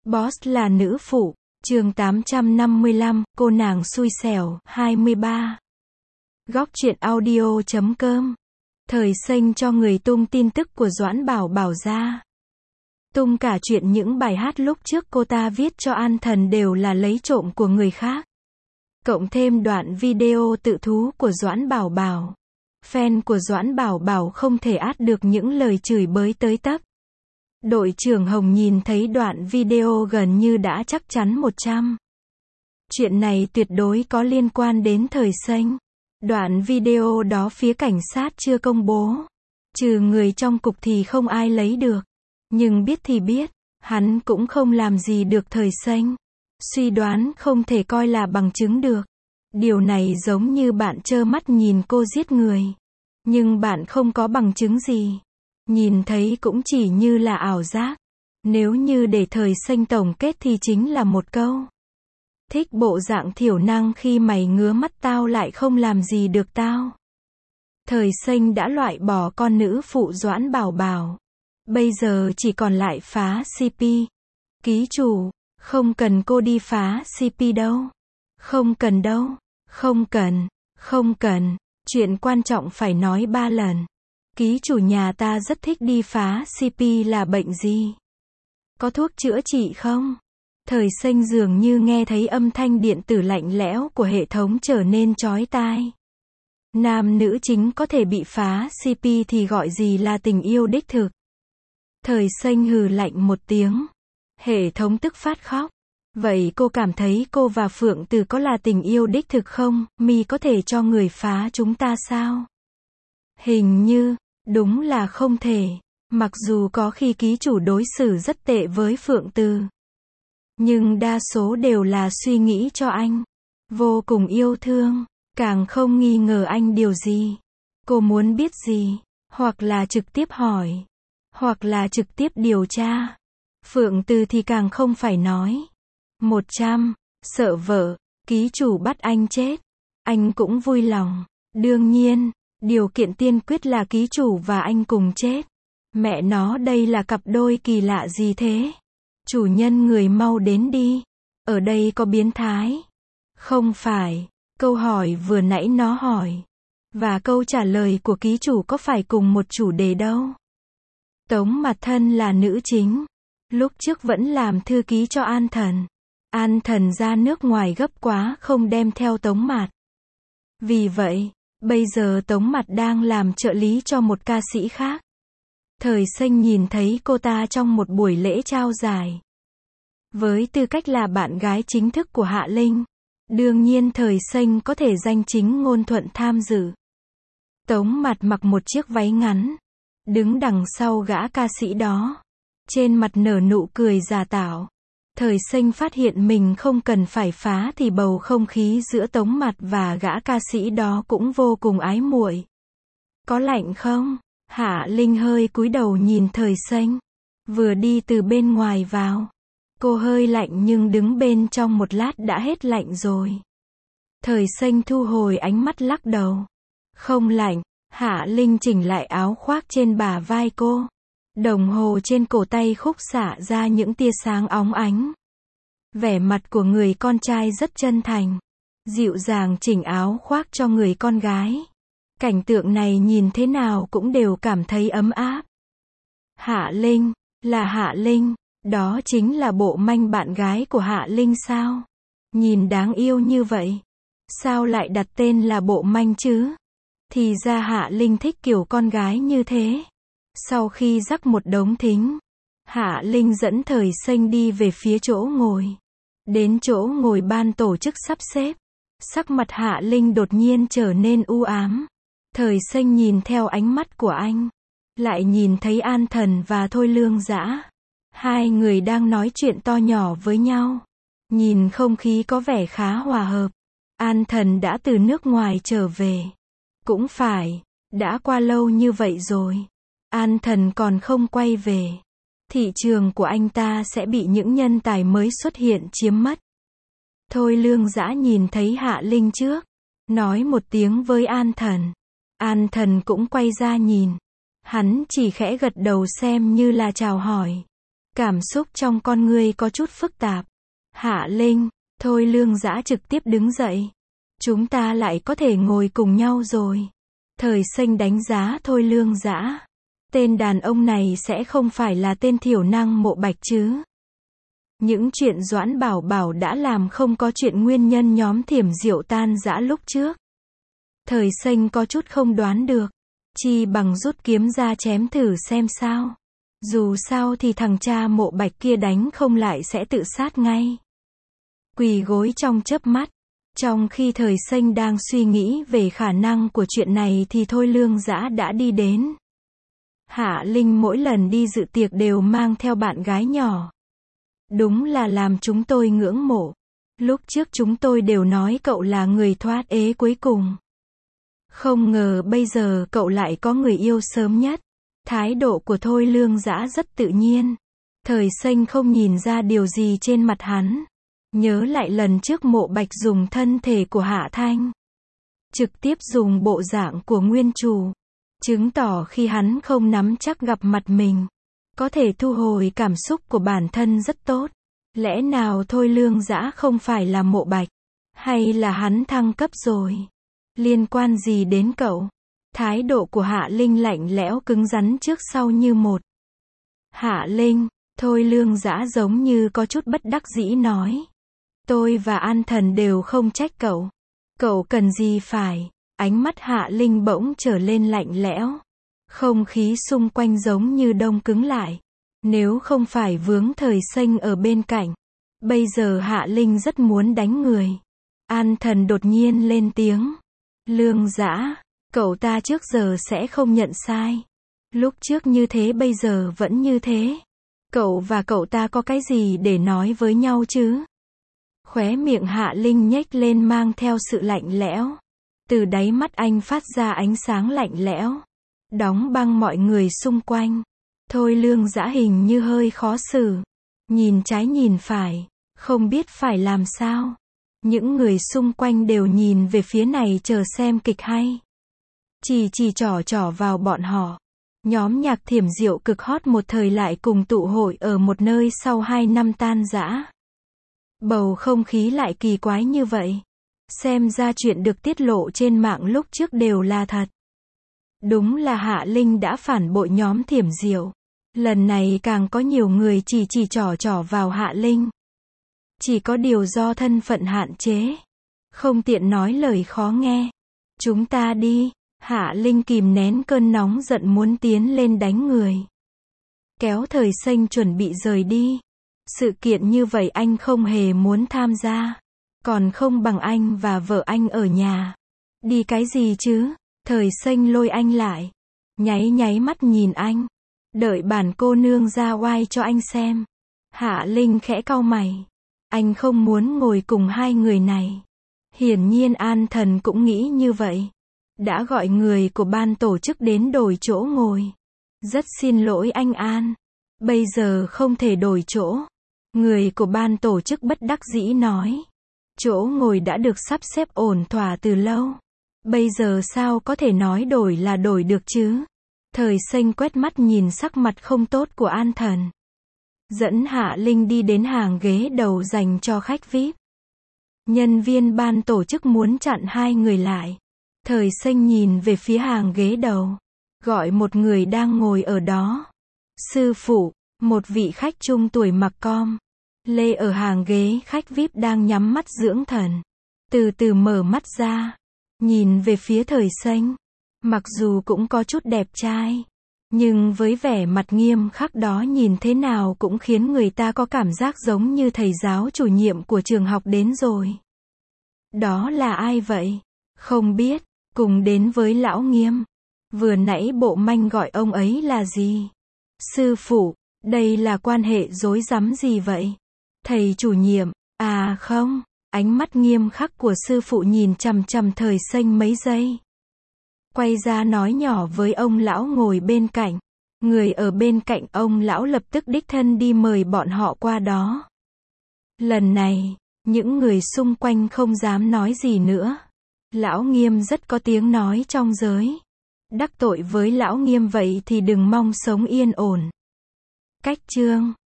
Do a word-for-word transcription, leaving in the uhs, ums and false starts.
Boss là nữ phụ, chương tám trăm năm mươi lăm, cô nàng xui xẻo, hai mươi ba. Góc truyện audio chấm com. Thời xanh cho người tung tin tức của Doãn Bảo Bảo ra. Tung cả chuyện những bài hát lúc trước cô ta viết cho An Thần đều là lấy trộm của người khác. Cộng thêm đoạn video tự thú của Doãn Bảo Bảo. Fan của Doãn Bảo Bảo không thể át được những lời chửi bới tới tấp. Đội trưởng Hồng nhìn thấy đoạn video gần như đã chắc chắn một trăm. Chuyện này tuyệt đối có liên quan đến thời xanh. Đoạn video đó phía cảnh sát chưa công bố. Trừ người trong cục thì không ai lấy được. Nhưng biết thì biết, hắn cũng không làm gì được thời xanh. Suy đoán không thể coi là bằng chứng được. Điều này giống như bạn trơ mắt nhìn cô giết người. Nhưng bạn không có bằng chứng gì. Nhìn thấy cũng chỉ như là ảo giác. Nếu như để thời xanh tổng kết thì chính là một câu. Thích bộ dạng thiểu năng khi mày ngứa mắt tao lại không làm gì được tao. Thời xanh đã loại bỏ con nữ phụ Doãn Bảo Bảo. Bây giờ chỉ còn lại phá xê pê. Ký chủ, không cần cô đi phá xê pê đâu. Không cần đâu, không cần, không cần. Chuyện quan trọng phải nói ba lần. Ký chủ nhà ta rất thích đi phá xê pê là bệnh gì? Có thuốc chữa trị không? Thời xanh dường như nghe thấy âm thanh điện tử lạnh lẽo của hệ thống trở nên chói tai. Nam nữ chính có thể bị phá xê pê thì gọi gì là tình yêu đích thực? Thời xanh hừ lạnh một tiếng. Hệ thống tức phát khóc. Vậy cô cảm thấy cô và Phượng Từ có là tình yêu đích thực không? Mi có thể cho người phá chúng ta sao? Hình như, đúng là không thể. Mặc dù có khi ký chủ đối xử rất tệ với Phượng Từ. Nhưng đa số đều là suy nghĩ cho anh. Vô cùng yêu thương. Càng không nghi ngờ anh điều gì. Cô muốn biết gì? Hoặc là trực tiếp hỏi. Hoặc là trực tiếp điều tra. Phượng Từ thì càng không phải nói. Một trăm. Sợ vợ. Ký chủ bắt anh chết. Anh cũng vui lòng. Đương nhiên. Điều kiện tiên quyết là ký chủ và anh cùng chết. Mẹ nó đây là cặp đôi kỳ lạ gì thế? Chủ nhân người mau đến đi. Ở đây có biến thái. Không phải. Câu hỏi vừa nãy nó hỏi. Và câu trả lời của ký chủ có phải cùng một chủ đề đâu. Tống Mặt Thân là nữ chính. Lúc trước vẫn làm thư ký cho An Thần. An Thần ra nước ngoài gấp quá không đem theo Tống Mặt. Vì vậy, bây giờ Tống Mặt đang làm trợ lý cho một ca sĩ khác. Thời xanh nhìn thấy cô ta trong một buổi lễ trao giải. Với tư cách là bạn gái chính thức của Hạ Linh, đương nhiên thời xanh có thể danh chính ngôn thuận tham dự. Tống Mặt mặc một chiếc váy ngắn, đứng đằng sau gã ca sĩ đó. Trên mặt nở nụ cười giả tạo. Thời xanh phát hiện mình không cần phải phá thì bầu không khí giữa Tống Mặt và gã ca sĩ đó cũng vô cùng ái muội. Có lạnh không? Hạ Linh hơi cúi đầu nhìn thời xanh. Vừa đi từ bên ngoài vào. Cô hơi lạnh nhưng đứng bên trong một lát đã hết lạnh rồi. Thời xanh thu hồi ánh mắt lắc đầu. Không lạnh. Hạ Linh chỉnh lại áo khoác trên bả vai cô. Đồng hồ trên cổ tay khúc xạ ra những tia sáng óng ánh. Vẻ mặt của người con trai rất chân thành. Dịu dàng chỉnh áo khoác cho người con gái. Cảnh tượng này nhìn thế nào cũng đều cảm thấy ấm áp. Hạ Linh, là Hạ Linh, đó chính là bộ manh bạn gái của Hạ Linh sao? Nhìn đáng yêu như vậy. Sao lại đặt tên là bộ manh chứ? Thì ra Hạ Linh thích kiểu con gái như thế. Sau khi rắc một đống thính, Hạ Linh dẫn thời xanh đi về phía chỗ ngồi. Đến chỗ ngồi ban tổ chức sắp xếp. Sắc mặt Hạ Linh đột nhiên trở nên u ám. Thời xanh nhìn theo ánh mắt của anh. Lại nhìn thấy An Thần và Thôi Lương Dã. Hai người đang nói chuyện to nhỏ với nhau. Nhìn không khí có vẻ khá hòa hợp. An Thần đã từ nước ngoài trở về. Cũng phải, đã qua lâu như vậy rồi. An Thần còn không quay về. Thị trường của anh ta sẽ bị những nhân tài mới xuất hiện chiếm mất. Thôi Lương Dã nhìn thấy Hạ Linh trước. Nói một tiếng với An Thần. An Thần cũng quay ra nhìn. Hắn chỉ khẽ gật đầu xem như là chào hỏi. Cảm xúc trong con người có chút phức tạp. Hạ Linh, Thôi Lương Dã trực tiếp đứng dậy. Chúng ta lại có thể ngồi cùng nhau rồi. Thời Xanh đánh giá Thôi Lương Dã. Tên đàn ông này sẽ không phải là tên thiểu năng Mộ Bạch chứ. Những chuyện Doãn Bảo Bảo đã làm không có chuyện nguyên nhân nhóm Thiểm Diệu tan rã lúc trước. Thời Xanh có chút không đoán được. Chi bằng rút kiếm ra chém thử xem sao. Dù sao thì thằng cha Mộ Bạch kia đánh không lại sẽ tự sát ngay. Quỳ gối trong chớp mắt. Trong khi Thời Xanh đang suy nghĩ về khả năng của chuyện này thì Thôi Lương Dã đã đi đến. Hạ Linh mỗi lần đi dự tiệc đều mang theo bạn gái nhỏ. Đúng là làm chúng tôi ngưỡng mộ. Lúc trước chúng tôi đều nói cậu là người thoát ế cuối cùng. Không ngờ bây giờ cậu lại có người yêu sớm nhất. Thái độ của Thôi Lương Dã rất tự nhiên. Thời Xanh không nhìn ra điều gì trên mặt hắn. Nhớ lại lần trước Mộ Bạch dùng thân thể của Hạ Thanh. Trực tiếp dùng bộ dạng của nguyên chủ. Chứng tỏ khi hắn không nắm chắc gặp mặt mình. Có thể thu hồi cảm xúc của bản thân rất tốt. Lẽ nào Thôi Lương Dã không phải là Mộ Bạch? Hay là hắn thăng cấp rồi? Liên quan gì đến cậu? Thái độ của Hạ Linh lạnh lẽo cứng rắn trước sau như một. Hạ Linh, Thôi Lương Dã giống như có chút bất đắc dĩ nói. Tôi và An Thần đều không trách cậu. Cậu cần gì phải? Ánh mắt Hạ Linh bỗng trở lên lạnh lẽo. Không khí xung quanh giống như đông cứng lại. Nếu không phải vướng Thời Xanh ở bên cạnh. Bây giờ Hạ Linh rất muốn đánh người. An Thần đột nhiên lên tiếng. Lương Dã, cậu ta trước giờ sẽ không nhận sai. Lúc trước như thế bây giờ vẫn như thế. Cậu và cậu ta có cái gì để nói với nhau chứ? Khóe miệng Hạ Linh nhếch lên mang theo sự lạnh lẽo. Từ đáy mắt anh phát ra ánh sáng lạnh lẽo. Đóng băng mọi người xung quanh. Thôi Lương Dã hình như hơi khó xử. Nhìn trái nhìn phải. Không biết phải làm sao. Những người xung quanh đều nhìn về phía này chờ xem kịch hay. Chỉ chỉ trỏ trỏ vào bọn họ. Nhóm nhạc Thiểm Diệu cực hot một thời lại cùng tụ hội ở một nơi sau hai năm tan rã. Bầu không khí lại kỳ quái như vậy. Xem ra chuyện được tiết lộ trên mạng lúc trước đều là thật. Đúng là Hạ Linh đã phản bội nhóm Thiểm Diệu. Lần này càng có nhiều người chỉ chỉ trỏ trỏ vào Hạ Linh. Chỉ có điều do thân phận hạn chế. Không tiện nói lời khó nghe. Chúng ta đi. Hạ Linh kìm nén cơn nóng giận muốn tiến lên đánh người. Kéo Thời Xanh chuẩn bị rời đi. Sự kiện như vậy anh không hề muốn tham gia. Còn không bằng anh và vợ anh ở nhà. Đi cái gì chứ? Thời Xanh lôi anh lại. Nháy nháy mắt nhìn anh. Đợi bản cô nương ra oai cho anh xem. Hạ Linh khẽ cau mày. Anh không muốn ngồi cùng hai người này. Hiển nhiên An Thần cũng nghĩ như vậy. Đã gọi người của ban tổ chức đến đổi chỗ ngồi. Rất xin lỗi anh An. Bây giờ không thể đổi chỗ. Người của ban tổ chức bất đắc dĩ nói. Chỗ ngồi đã được sắp xếp ổn thỏa từ lâu. Bây giờ sao có thể nói đổi là đổi được chứ? Thời Xanh quét mắt nhìn sắc mặt không tốt của An Thần. Dẫn Hạ Linh đi đến hàng ghế đầu dành cho khách vi ai pi. Nhân viên ban tổ chức muốn chặn hai người lại. Thời Xanh nhìn về phía hàng ghế đầu. Gọi một người đang ngồi ở đó. Sư phụ, một vị khách trung tuổi mặc com. Lê ở hàng ghế khách vi ai pi đang nhắm mắt dưỡng thần. Từ từ mở mắt ra. Nhìn về phía Thời Xanh. Mặc dù cũng có chút đẹp trai. Nhưng với vẻ mặt nghiêm khắc đó nhìn thế nào cũng khiến người ta có cảm giác giống như thầy giáo chủ nhiệm của trường học đến rồi. Đó là ai vậy? Không biết. Cùng đến với lão Nghiêm. Vừa nãy bộ manh gọi ông ấy là gì? Sư phụ, đây là quan hệ rối rắm gì vậy? Thầy chủ nhiệm, à không. Ánh mắt nghiêm khắc của sư phụ nhìn chằm chằm Thời Xanh mấy giây. Quay ra nói nhỏ với ông lão ngồi bên cạnh. Người ở bên cạnh ông lão lập tức đích thân đi mời bọn họ qua đó. Lần này, những người xung quanh không dám nói gì nữa. Lão Nghiêm rất có tiếng nói trong giới. Đắc tội với lão Nghiêm vậy thì đừng mong sống yên ổn. Cách chương